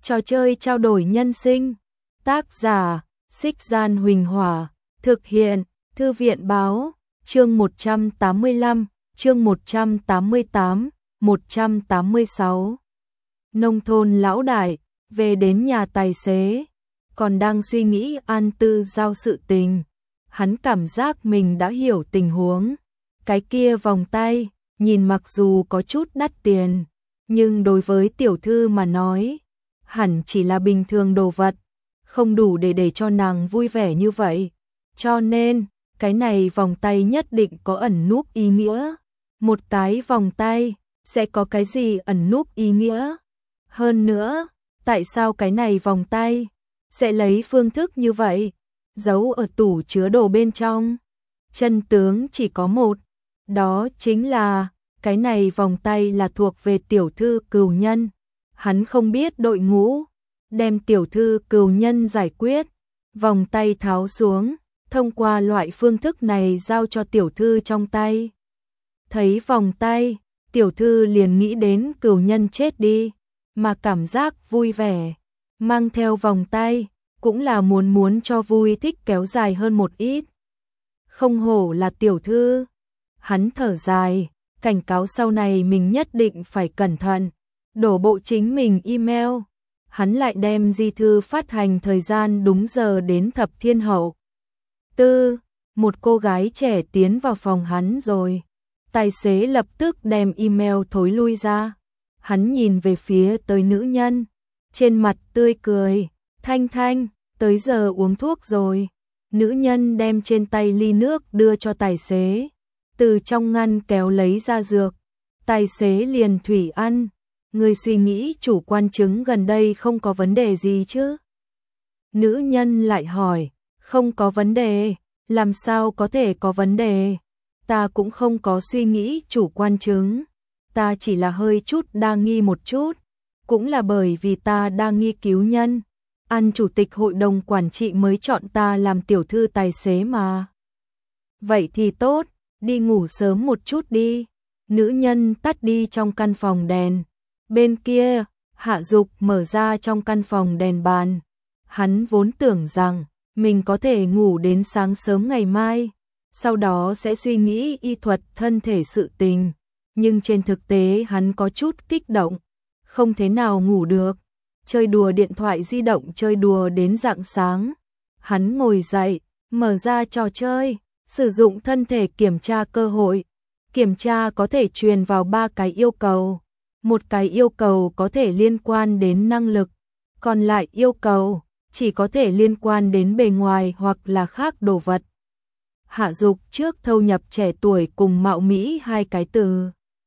Trò chơi trao đổi nhân sinh. Tác giả: Xích Gian Huỳnh Hỏa. Thực hiện: Thư viện báo. Chương 185, chương 188, 186. Nông thôn lão đại, về đến nhà tài xế, còn đang suy nghĩ An Tư Giao sự tình. Hắn cảm giác mình đã hiểu tình huống. Cái kia vòng tay, nhìn mặc dù có chút đắt tiền, nhưng đối với tiểu thư mà nói, hẳn chỉ là bình thường đồ vật, không đủ để cho nàng vui vẻ như vậy. Cho nên, cái này vòng tay nhất định có ẩn núp ý nghĩa. Một cái vòng tay, sẽ có cái gì ẩn núp ý nghĩa? Hơn nữa, tại sao cái này vòng tay sẽ lấy phương thức như vậy, giấu ở tủ chứa đồ bên trong? Chân tướng chỉ có một, đó chính là cái này vòng tay là thuộc về tiểu thư Cửu Nhân. Hắn không biết đội ngũ đem tiểu thư Cửu Nhân giải quyết, vòng tay tháo xuống, thông qua loại phương thức này giao cho tiểu thư trong tay. Thấy vòng tay, tiểu thư liền nghĩ đến Cửu Nhân chết đi, mà cảm giác vui vẻ. Mang theo vòng tay, cũng là muốn cho vui thích kéo dài hơn một ít. Không hổ là tiểu thư. Hắn thở dài, cảnh cáo sau này mình nhất định phải cẩn thận. Đổ bộ chính mình email. Hắn lại đem di thư phát hành thời gian đúng giờ đến Thập Thiên Hậu. Một cô gái trẻ tiến vào phòng hắn rồi. Tài xế lập tức đem email thối lui ra. Hắn nhìn về phía tới nữ nhân, trên mặt tươi cười. Thanh Thanh, tới giờ uống thuốc rồi. Nữ nhân đem trên tay ly nước đưa cho tài xế, từ trong ngăn kéo lấy ra dược. Tài xế liền thủy ăn. Người suy nghĩ chủ quan chứng gần đây không có vấn đề gì chứ? Nữ nhân lại hỏi. Không có vấn đề, làm sao có thể có vấn đề? Ta cũng không có suy nghĩ chủ quan chứng, ta chỉ là hơi chút đa nghi một chút, cũng là bởi vì ta đa nghi cứu nhân. An chủ tịch hội đồng quản trị mới chọn ta làm tiểu thư tài xế mà. Vậy thì tốt, đi ngủ sớm một chút đi. Nữ nhân tắt đi trong căn phòng đèn. Bên kia, Hạ Dục mở ra trong căn phòng đèn bàn. Hắn vốn tưởng rằng mình có thể ngủ đến sáng sớm ngày mai, sau đó sẽ suy nghĩ y thuật thân thể sự tình. Nhưng trên thực tế hắn có chút kích động, không thế nào ngủ được. Chơi đùa điện thoại di động chơi đùa đến rạng sáng. Hắn ngồi dậy, mở ra trò chơi, sử dụng thân thể kiểm tra cơ hội. Kiểm tra có thể truyền vào 3 cái yêu cầu. Một cái yêu cầu có thể liên quan đến năng lực, còn lại yêu cầu chỉ có thể liên quan đến bề ngoài hoặc là khác đồ vật. Hạ Dục trước thâu nhập trẻ tuổi cùng mạo mỹ 2 cái từ.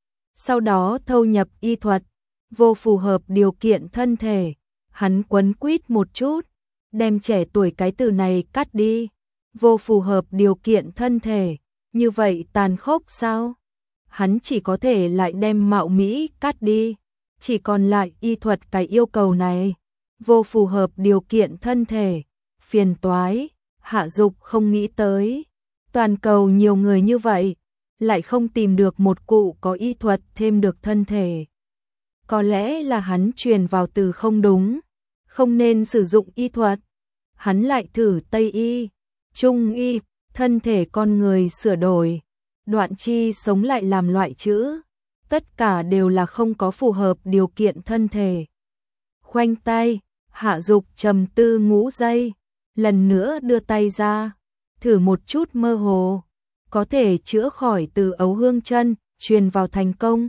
Sau đó thâu nhập y thuật, vô phù hợp điều kiện thân thể. Hắn quấn quýt một chút, đem trẻ tuổi cái từ này cắt đi. Vô phù hợp điều kiện thân thể, như vậy tàn khốc sao? Hắn chỉ có thể lại đem mạo mỹ cắt đi, chỉ còn lại y thuật cái yêu cầu này. Vô phù hợp điều kiện thân thể, phiền toái. Hạ Dục không nghĩ tới, toàn cầu nhiều người như vậy, lại không tìm được một cụ có y thuật thêm được thân thể. Có lẽ là hắn truyền vào từ không đúng, không nên sử dụng y thuật. Hắn lại thử Tây y, Trung y, thân thể con người sửa đổi, đoạn chi sống lại làm loại chữ, tất cả đều là không có phù hợp điều kiện thân thể. Khoanh tay, Hạ Dục trầm tư ngũ giây, lần nữa đưa tay ra, thử một chút mơ hồ, có thể chữa khỏi từ ấu hương chân, truyền vào thành công.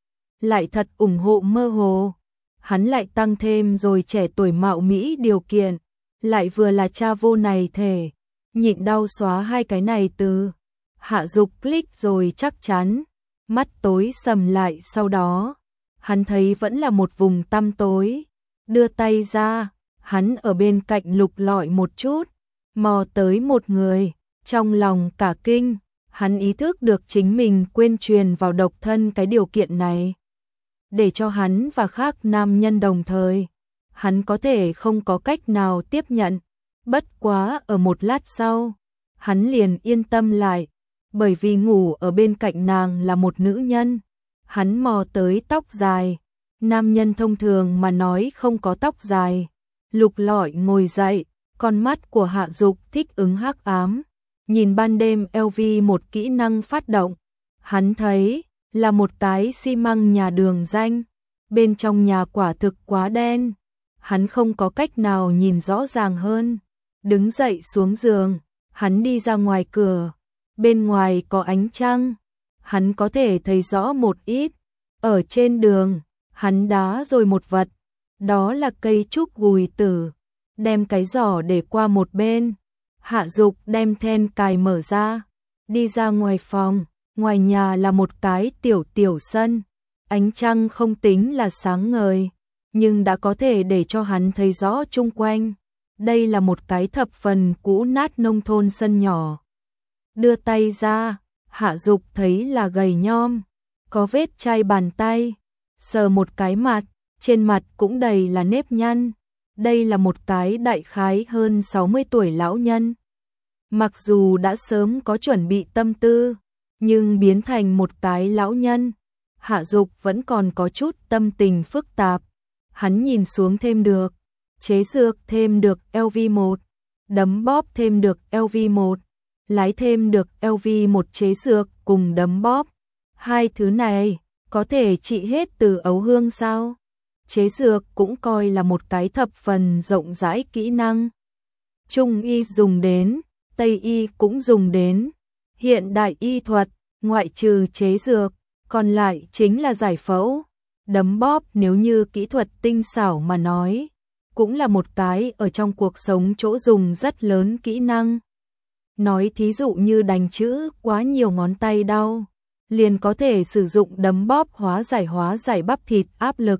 Lại thật ủng hộ mơ hồ, hắn lại tăng thêm rồi trẻ tuổi mạo mỹ điều kiện, lại vừa là cha vô này thể, nhịn đau xóa 2 cái này từ. Hạ Dục click rồi chắc chắn, mắt tối sầm lại, sau đó hắn thấy vẫn là một vùng tăm tối. Đưa tay ra, hắn ở bên cạnh lục lọi một chút, mò tới một người, trong lòng cả kinh, hắn ý thức được chính mình quên truyền vào độc thân cái điều kiện này. Để cho hắn và khác nam nhân đồng thời, hắn có thể không có cách nào tiếp nhận. Bất quá ở một lát sau, hắn liền yên tâm lại, bởi vì ngủ ở bên cạnh nàng là một nữ nhân. Hắn mò tới tóc dài, Nam nhân thông thường mà nói không có tóc dài. Lục Lọi ngồi dậy, con mắt của Hạ Dục thích ứng hắc ám. Nhìn ban đêm LV một kỹ năng phát động. Hắn thấy là một cái xi măng nhà đường danh. Bên trong nhà quả thực quá đen. Hắn không có cách nào nhìn rõ ràng hơn. Đứng dậy xuống giường, hắn đi ra ngoài cửa. Bên ngoài có ánh trăng. Hắn có thể thấy rõ một ít. Ở trên đường, hắn đá rồi một vật. Đó là cây trúc gùi tử. Đem cái giỏ để qua một bên. Hạ Dục đem then cài mở ra. Đi ra ngoài phòng. Ngoài nhà là một cái tiểu sân. Ánh trăng không tính là sáng ngời, nhưng đã có thể để cho hắn thấy rõ chung quanh. Đây là một cái thập phần cũ nát nông thôn sân nhỏ. Đưa tay ra, Hạ Dục thấy là gầy nhom, có vết chai bàn tay. Sờ một cái mặt, trên mặt cũng đầy là nếp nhăn. Đây là một cái đại khái hơn 60 tuổi lão nhân. Mặc dù đã sớm có chuẩn bị tâm tư, nhưng biến thành một cái lão nhân, Hạ Dục vẫn còn có chút tâm tình phức tạp. Hắn nhìn xuống thêm được, chế dược thêm được LV1, đấm bóp thêm được LV1, lái thêm được LV1 chế dược cùng đấm bóp. Hai thứ này có thể trị hết từ ấu hương sao? Chế dược cũng coi là một cái thập phần rộng rãi kỹ năng. Trung y dùng đến, Tây y cũng dùng đến. Hiện đại y thuật, ngoại trừ chế dược, còn lại chính là giải phẫu. Đấm bóp nếu như kỹ thuật tinh xảo mà nói, cũng là một cái ở trong cuộc sống chỗ dùng rất lớn kỹ năng. Nói thí dụ như đánh chữ quá nhiều ngón tay đau, liền có thể sử dụng đấm bóp hóa giải bắp thịt áp lực.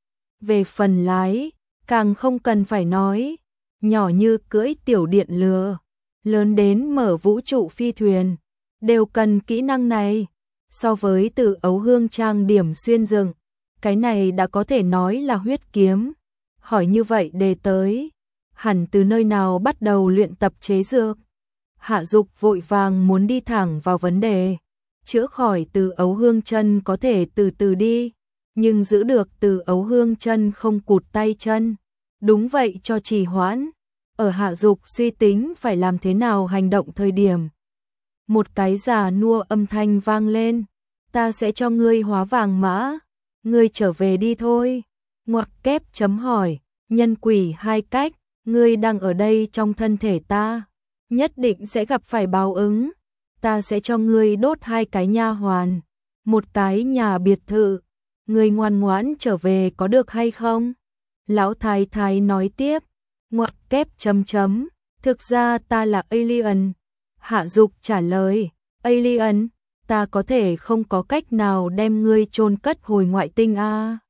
Về phần lái, càng không cần phải nói, nhỏ như cưỡi tiểu điện lừa, lớn đến mở vũ trụ phi thuyền, đều cần kỹ năng này. So với từ ấu hương trang điểm xuyên rừng, cái này đã có thể nói là huyết kiếm. Hỏi như vậy đề tới, hẳn từ nơi nào bắt đầu luyện tập chế dược? Hạ Dục vội vàng muốn đi thẳng vào vấn đề. Chữa khỏi từ ấu hương chân có thể từ từ đi, nhưng giữ được từ ấu hương chân không cụt tay chân. Đúng vậy cho trì hoãn. Ở Hạ Dục suy tính phải làm thế nào hành động thời điểm, một cái già nua âm thanh vang lên. Ta sẽ cho ngươi hóa vàng mã. Ngươi trở về đi thôi. Ngoặc kép chấm hỏi. Nhân quỷ hai cách. Ngươi đang ở đây trong thân thể ta, nhất định sẽ gặp phải báo ứng. Ta sẽ cho ngươi đốt hai cái nha hoàn, một cái nhà biệt thự. Ngươi ngoan ngoãn trở về có được hay không? Lão thái thái nói tiếp. Ngoặc kép chấm chấm. Thực ra ta là alien. Hạ Dục trả lời. Alien, ta có thể không có cách nào đem ngươi chôn cất hồi ngoại tinh a.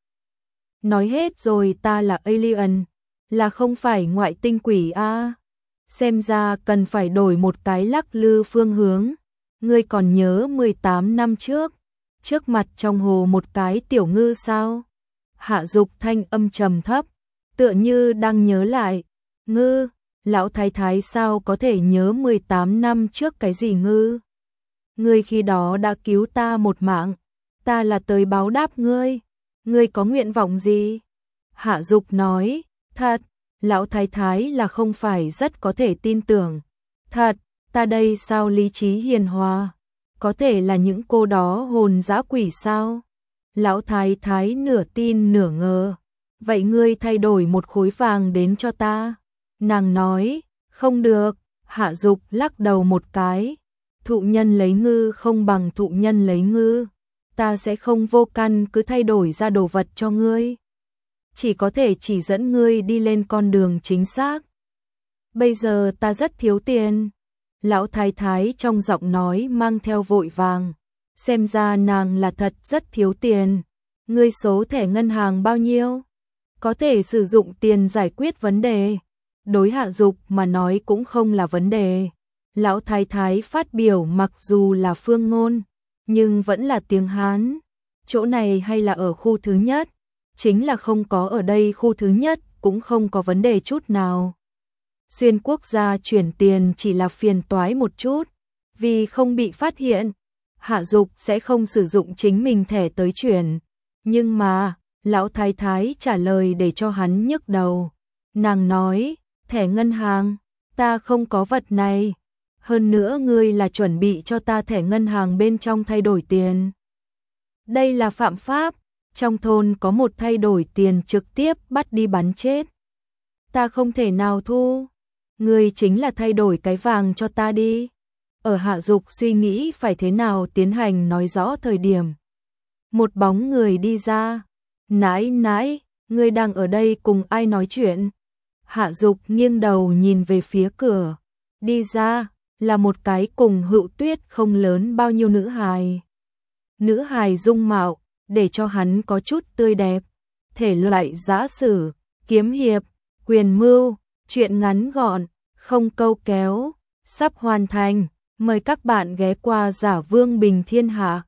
Nói hết rồi ta là alien, là không phải ngoại tinh quỷ a. Xem ra cần phải đổi một cái lắc lư phương hướng. Ngươi còn nhớ 18 năm trước mặt trong hồ một cái tiểu ngư sao? Hạ Dục thanh âm trầm thấp, tựa như đang nhớ lại. Ngư? Lão thái thái sao có thể nhớ 18 năm trước cái gì ngư? Ngươi khi đó đã cứu ta một mạng, ta là tới báo đáp ngươi. Ngươi có nguyện vọng gì? Hạ Dục nói. Thật. Lão thái thái là không phải rất có thể tin tưởng. Thật, ta đây sao lý trí hiền hòa? Có thể là những cô đó hồn dã quỷ sao? Lão thái thái nửa tin nửa ngờ. Vậy ngươi thay đổi một khối vàng đến cho ta. Nàng nói. Không được. Hạ Dục lắc đầu một cái. Thụ nhân lấy ngư không bằng thụ nhân lấy ngư. Ta sẽ không vô căn cứ thay đổi ra đồ vật cho ngươi. Chỉ có thể chỉ dẫn ngươi đi lên con đường chính xác. Bây giờ ta rất thiếu tiền. Lão thái thái trong giọng nói mang theo vội vàng. Xem ra nàng là thật rất thiếu tiền. Ngươi số thẻ ngân hàng bao nhiêu? Có thể sử dụng tiền giải quyết vấn đề. Đối Hạ Dục mà nói cũng không là vấn đề. Lão thái thái phát biểu mặc dù là phương ngôn, nhưng vẫn là tiếng Hán. Chỗ này hay là ở khu thứ nhất? Chính là không có ở đây khu thứ nhất cũng không có vấn đề chút nào. Xuyên quốc gia chuyển tiền chỉ là phiền toái một chút, vì không bị phát hiện, Hạ Dục sẽ không sử dụng chính mình thẻ tới chuyển. Nhưng mà, Lão thái thái trả lời để cho hắn nhức đầu. Nàng nói, thẻ ngân hàng, ta không có vật này. Hơn nữa ngươi là chuẩn bị cho ta thẻ ngân hàng bên trong thay đổi tiền. Đây là phạm pháp, trong thôn có một thay đổi tiền trực tiếp bắt đi bắn chết. Ta không thể nào thu, ngươi chính là thay đổi cái vàng cho ta đi. Ở Hạ Dục suy nghĩ phải thế nào tiến hành nói rõ thời điểm. Một bóng người đi ra, nãi nãi, ngươi đang ở đây cùng ai nói chuyện? Hạ Dục nghiêng đầu nhìn về phía cửa, đi ra, là một cái cùng Hữu Tuyết không lớn bao nhiêu nữ hài. Nữ hài dung mạo, để cho hắn có chút tươi đẹp, thể loại giã sử, kiếm hiệp, quyền mưu, chuyện ngắn gọn, không câu kéo, sắp hoàn thành, mời các bạn ghé qua Giả Vương Bình Thiên Hạ.